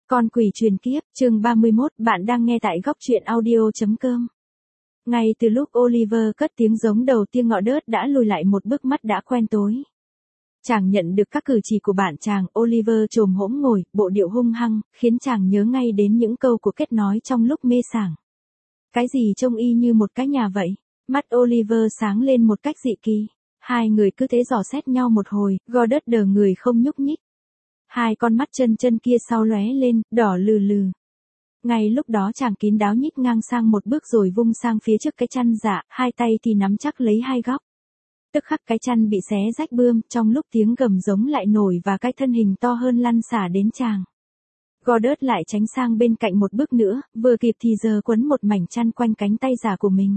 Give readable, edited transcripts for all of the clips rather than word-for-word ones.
Con quỷ truyền kiếp, chương 31, bạn đang nghe tại góc truyện audio.com. Ngay từ lúc Oliver cất tiếng giống đầu tiên, ngọ đớt đã lùi lại một bước, mắt đã quen tối. Chàng nhận được các cử chỉ của bạn chàng. Oliver chồm hổm ngồi, bộ điệu hung hăng, khiến chàng nhớ ngay đến những câu của Kết nói trong lúc mê sảng. Cái gì trông y như một cái nhà vậy? Mắt Oliver sáng lên một cách dị kỳ. Hai người cứ thế dò xét nhau một hồi, Goddard đờ người không nhúc nhích. Hai con mắt chân kia sau lóe lên, đỏ lừ lừ. Ngay lúc đó chàng kín đáo nhích ngang sang một bước rồi vung sang phía trước cái chăn dạ, hai tay thì nắm chắc lấy hai góc. Tức khắc cái chăn bị xé rách bươm, trong lúc tiếng gầm giống lại nổi và cái thân hình to hơn lăn xả đến chàng. Goddard lại tránh sang bên cạnh một bước nữa, vừa kịp thì giờ quấn một mảnh chăn quanh cánh tay giả của mình.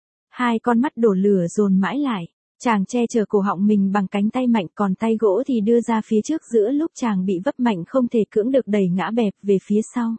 Hai con mắt đổ lửa dồn mãi lại. Chàng che chở cổ họng mình bằng cánh tay mạnh, còn tay gỗ thì đưa ra phía trước, giữa lúc chàng bị vấp mạnh không thể cưỡng được đẩy ngã bẹp về phía sau.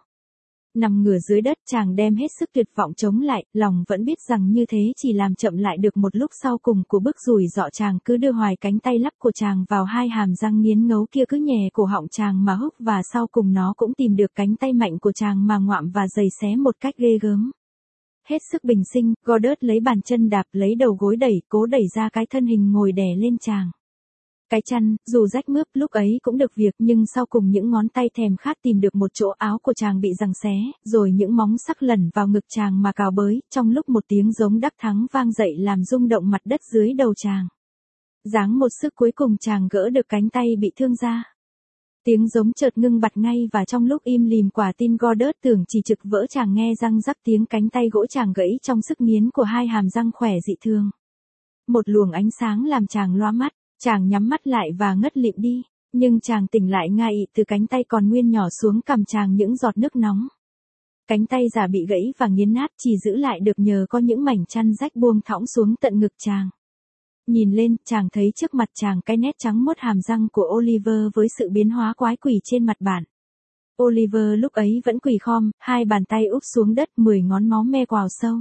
Nằm ngửa dưới đất, chàng đem hết sức tuyệt vọng chống lại, lòng vẫn biết rằng như thế chỉ làm chậm lại được một lúc sau cùng của bước rủi dọ. Chàng cứ đưa hoài cánh tay lắp của chàng vào hai hàm răng nghiến ngấu kia, cứ nhè cổ họng chàng mà húc, và sau cùng nó cũng tìm được cánh tay mạnh của chàng mà ngoạm và giày xé một cách ghê gớm. Hết sức bình sinh, Goddard lấy bàn chân đạp, lấy đầu gối đẩy, cố đẩy ra cái thân hình ngồi đè lên chàng. Cái chăn, dù rách mướp lúc ấy cũng được việc, nhưng sau cùng những ngón tay thèm khát tìm được một chỗ áo của chàng bị giằng xé, rồi những móng sắc lẩn vào ngực chàng mà cào bới, trong lúc một tiếng giống đắc thắng vang dậy làm rung động mặt đất dưới đầu chàng. Giáng một sức cuối cùng chàng gỡ được cánh tay bị thương ra. Tiếng giống chợt ngưng bặt ngay, và trong lúc im lìm quả tin Goddard tưởng chỉ trực vỡ, chàng nghe răng rắc tiếng cánh tay gỗ chàng gãy trong sức nghiến của hai hàm răng khỏe dị thường. Một luồng ánh sáng làm chàng loa mắt, chàng nhắm mắt lại và ngất lịm đi, nhưng chàng tỉnh lại ngay từ cánh tay còn nguyên nhỏ xuống cằm chàng những giọt nước nóng. Cánh tay giả bị gãy và nghiến nát chỉ giữ lại được nhờ có những mảnh chăn rách buông thõng xuống tận ngực chàng. Nhìn lên, chàng thấy trước mặt chàng cái nét trắng mốt hàm răng của Oliver với sự biến hóa quái quỷ trên mặt bạn. Oliver lúc ấy vẫn quỳ khom, hai bàn tay úp xuống đất, 10 ngón máu me quào sâu.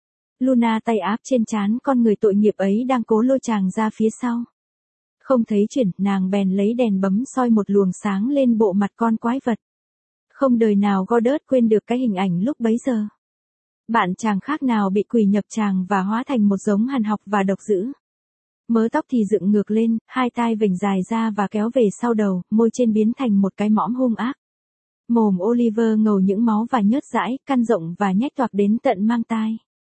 Luna tay áp trên trán con người tội nghiệp ấy đang cố lôi chàng ra phía sau. Không thấy chuyển, nàng bèn lấy đèn bấm soi một luồng sáng lên bộ mặt con quái vật. Không đời nào Goddard quên được cái hình ảnh lúc bấy giờ. Bạn chàng khác nào bị quỷ nhập chàng và hóa thành một giống hằn học và độc dữ. Mớ tóc thì dựng ngược lên, hai tai vểnh dài ra và kéo về sau đầu, môi trên biến thành một cái mõm hung ác. Mồm Oliver ngầu những máu và nhớt dãi, căn rộng và nhếch toạc đến tận mang tai.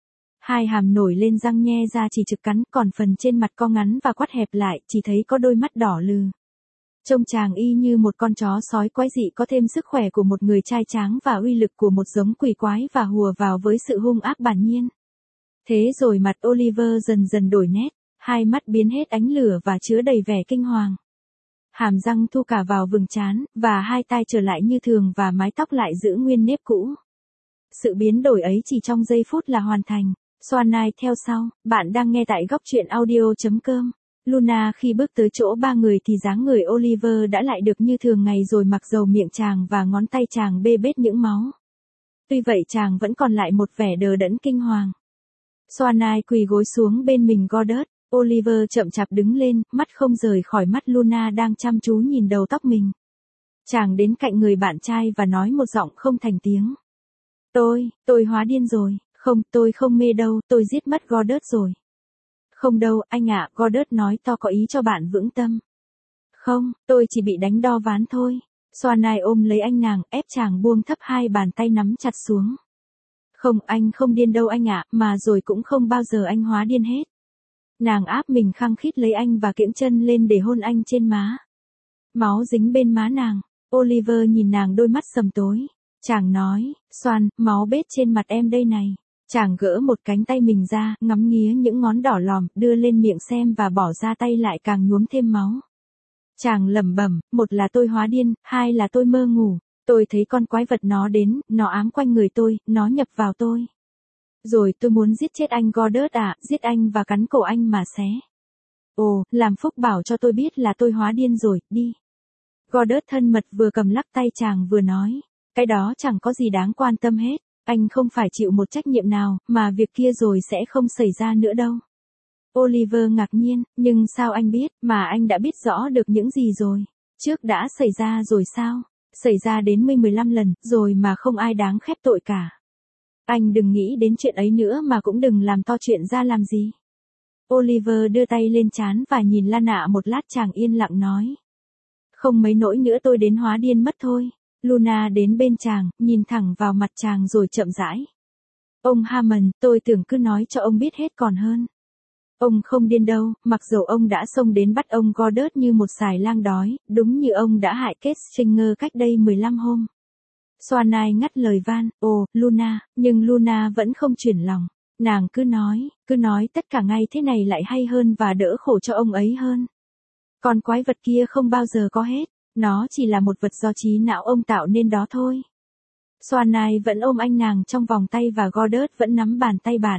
Hai hàm nổi lên răng nhe ra chỉ trực cắn, còn phần trên mặt co ngắn và quắt hẹp lại, chỉ thấy có đôi mắt đỏ lừ. Trông chàng y như một con chó sói quái dị, có thêm sức khỏe của một người trai tráng và uy lực của một giống quỷ quái, và hùa vào với sự hung ác bản nhiên. Thế rồi mặt Oliver dần dần đổi nét, hai mắt biến hết ánh lửa và chứa đầy vẻ kinh hoàng. Hàm răng thu cả vào vừng trán, và hai tai trở lại như thường và mái tóc lại giữ nguyên nếp cũ. Sự biến đổi ấy chỉ trong giây phút là hoàn thành. Swanai theo sau, bạn đang nghe tại góc truyện audio.com. Luna khi bước tới chỗ ba người thì dáng người Oliver đã lại được như thường ngày rồi, mặc dầu miệng chàng và ngón tay chàng bê bết những máu. Tuy vậy chàng vẫn còn lại một vẻ đờ đẫn kinh hoàng. Swanai quỳ gối xuống bên mình Goddard. Oliver chậm chạp đứng lên, mắt không rời khỏi mắt Luna đang chăm chú nhìn đầu tóc mình. Chàng đến cạnh người bạn trai và nói một giọng không thành tiếng. Tôi hóa điên rồi. Không, tôi không mê đâu, tôi giết mất Goddard rồi. Không đâu, anh ạ, Goddard nói to có ý cho bạn vững tâm. Không, tôi chỉ bị đánh đo ván thôi. Swanai ôm lấy anh nàng, ép chàng buông thấp hai bàn tay nắm chặt xuống. Không, anh không điên đâu anh ạ, mà rồi cũng không bao giờ anh hóa điên hết. Nàng áp mình khăng khít lấy anh và kiễng chân lên để hôn anh trên má. Máu dính bên má nàng. Oliver nhìn nàng đôi mắt sầm tối. Chàng nói, Swan, máu bết trên mặt em đây này. Chàng gỡ một cánh tay mình ra, ngắm nghía những ngón đỏ lòm, đưa lên miệng xem và bỏ ra tay lại càng nhuốm thêm máu. Chàng lẩm bẩm, một là tôi hóa điên, hai là tôi mơ ngủ. Tôi thấy con quái vật nó đến, nó ám quanh người tôi, nó nhập vào tôi. Rồi tôi muốn giết chết anh Goddard giết anh và cắn cổ anh mà xé. Ồ, làm phúc bảo cho tôi biết là tôi hóa điên rồi, đi. Goddard thân mật vừa cầm lắc tay chàng vừa nói, cái đó chẳng có gì đáng quan tâm hết, anh không phải chịu một trách nhiệm nào, mà việc kia rồi sẽ không xảy ra nữa đâu. Oliver ngạc nhiên, nhưng sao anh biết, mà anh đã biết rõ được những gì rồi? Trước đã xảy ra rồi sao? Xảy ra đến 15 lần, rồi mà không ai đáng khép tội cả. Anh đừng nghĩ đến chuyện ấy nữa mà cũng đừng làm to chuyện ra làm gì. Oliver đưa tay lên trán và nhìn Lana một lát, chàng yên lặng nói. Không mấy nỗi nữa tôi đến hóa điên mất thôi. Luna đến bên chàng, nhìn thẳng vào mặt chàng rồi chậm rãi. Ông Hammond, tôi tưởng cứ nói cho ông biết hết còn hơn. Ông không điên đâu, mặc dầu ông đã xông đến bắt ông Goddard như một xài lang đói, đúng như ông đã hại Kate Stringer cách đây 15 hôm. Swanai ngắt lời van, ồ, Luna, nhưng Luna vẫn không chuyển lòng. Nàng cứ nói tất cả ngay thế này lại hay hơn và đỡ khổ cho ông ấy hơn. Con quái vật kia không bao giờ có hết, nó chỉ là một vật do trí não ông tạo nên đó thôi. Swanai vẫn ôm anh nàng trong vòng tay và Goddard vẫn nắm bàn tay bạn.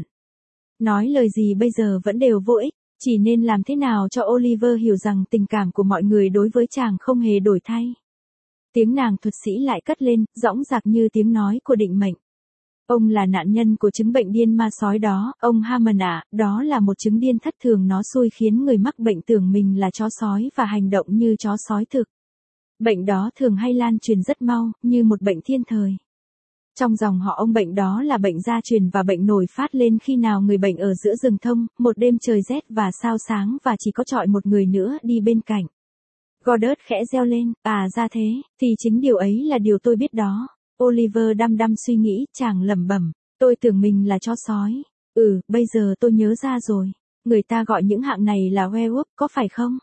Nói lời gì bây giờ vẫn đều vô ích, chỉ nên làm thế nào cho Oliver hiểu rằng tình cảm của mọi người đối với chàng không hề đổi thay. Tiếng nàng thuật sĩ lại cất lên, dõng dạc như tiếng nói của định mệnh. Ông là nạn nhân của chứng bệnh điên ma sói đó, ông Hammond ạ, đó là một chứng điên thất thường, nó xui khiến người mắc bệnh tưởng mình là chó sói và hành động như chó sói thực. Bệnh đó thường hay lan truyền rất mau, như một bệnh thiên thời. Trong dòng họ ông bệnh đó là bệnh gia truyền và bệnh nổi phát lên khi nào người bệnh ở giữa rừng thông, một đêm trời rét và sao sáng và chỉ có trọi một người nữa đi bên cạnh. Goddard khẽ reo lên, ra thế, thì chính điều ấy là điều tôi biết đó. Oliver đăm đăm suy nghĩ, chàng lẩm bẩm, tôi tưởng mình là chó sói. Bây giờ tôi nhớ ra rồi. Người ta gọi những hạng này là werewolf, có phải không?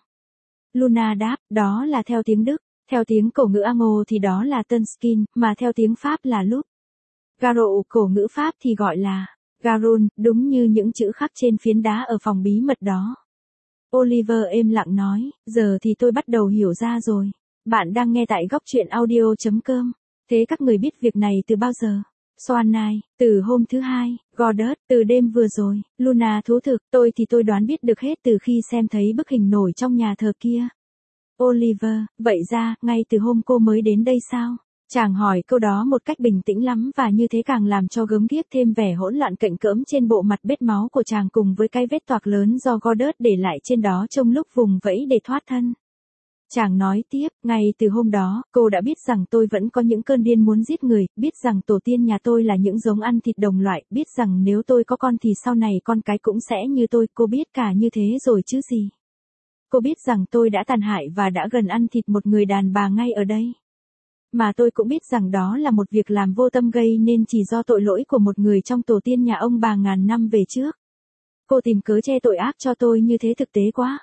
Luna đáp, đó là theo tiếng Đức. Theo tiếng cổ ngữ Anglo thì đó là Tunskin, mà theo tiếng Pháp là Loup. Garou cổ ngữ Pháp thì gọi là Garun, đúng như những chữ khắc trên phiến đá ở phòng bí mật đó. Oliver êm lặng nói, giờ thì tôi bắt đầu hiểu ra rồi. Bạn đang nghe tại góc truyện audio.com. Thế các người biết việc này từ bao giờ? Swanai, từ hôm thứ hai. Goddard, từ đêm vừa rồi. Luna thú thực, tôi thì tôi đoán biết được hết từ khi xem thấy bức hình nổi trong nhà thờ kia. Oliver, vậy ra, ngay từ hôm cô mới đến đây sao? Chàng hỏi câu đó một cách bình tĩnh lắm và như thế càng làm cho gớm ghiếc thêm vẻ hỗn loạn cạnh cỡm trên bộ mặt bết máu của chàng cùng với cái vết toạc lớn do Goddard để lại trên đó trong lúc vùng vẫy để thoát thân. Chàng nói tiếp, ngay từ hôm đó, cô đã biết rằng tôi vẫn có những cơn điên muốn giết người, biết rằng tổ tiên nhà tôi là những giống ăn thịt đồng loại, biết rằng nếu tôi có con thì sau này con cái cũng sẽ như tôi, cô biết cả như thế rồi chứ gì. Cô biết rằng tôi đã tàn hại và đã gần ăn thịt một người đàn bà ngay ở đây. Mà tôi cũng biết rằng đó là một việc làm vô tâm gây nên chỉ do tội lỗi của một người trong tổ tiên nhà ông bà ngàn năm về trước. Cô tìm cớ che tội ác cho tôi như thế thực tế quá.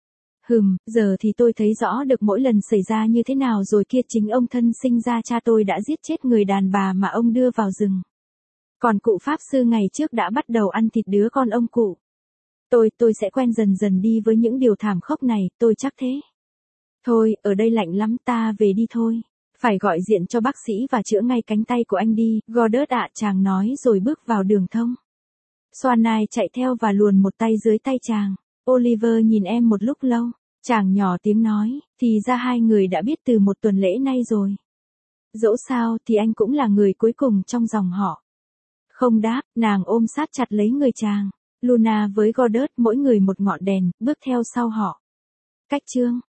Giờ thì tôi thấy rõ được mỗi lần xảy ra như thế nào rồi kia, chính ông thân sinh ra cha tôi đã giết chết người đàn bà mà ông đưa vào rừng. Còn cụ Pháp sư ngày trước đã bắt đầu ăn thịt đứa con ông cụ. Tôi sẽ quen dần dần đi với những điều thảm khốc này, tôi chắc thế. Thôi, ở đây lạnh lắm, ta về đi thôi. Phải gọi điện cho bác sĩ và chữa ngay cánh tay của anh đi, Goddard ạ, chàng nói rồi bước vào đường thông. Swanai chạy theo và luồn một tay dưới tay chàng. Oliver nhìn em một lúc lâu, chàng nhỏ tiếng nói, thì ra hai người đã biết từ một tuần lễ nay rồi. Dẫu sao thì anh cũng là người cuối cùng trong dòng họ. Không đáp, nàng ôm sát chặt lấy người chàng. Luna với Goddard mỗi người một ngọn đèn, bước theo sau họ. Cách chương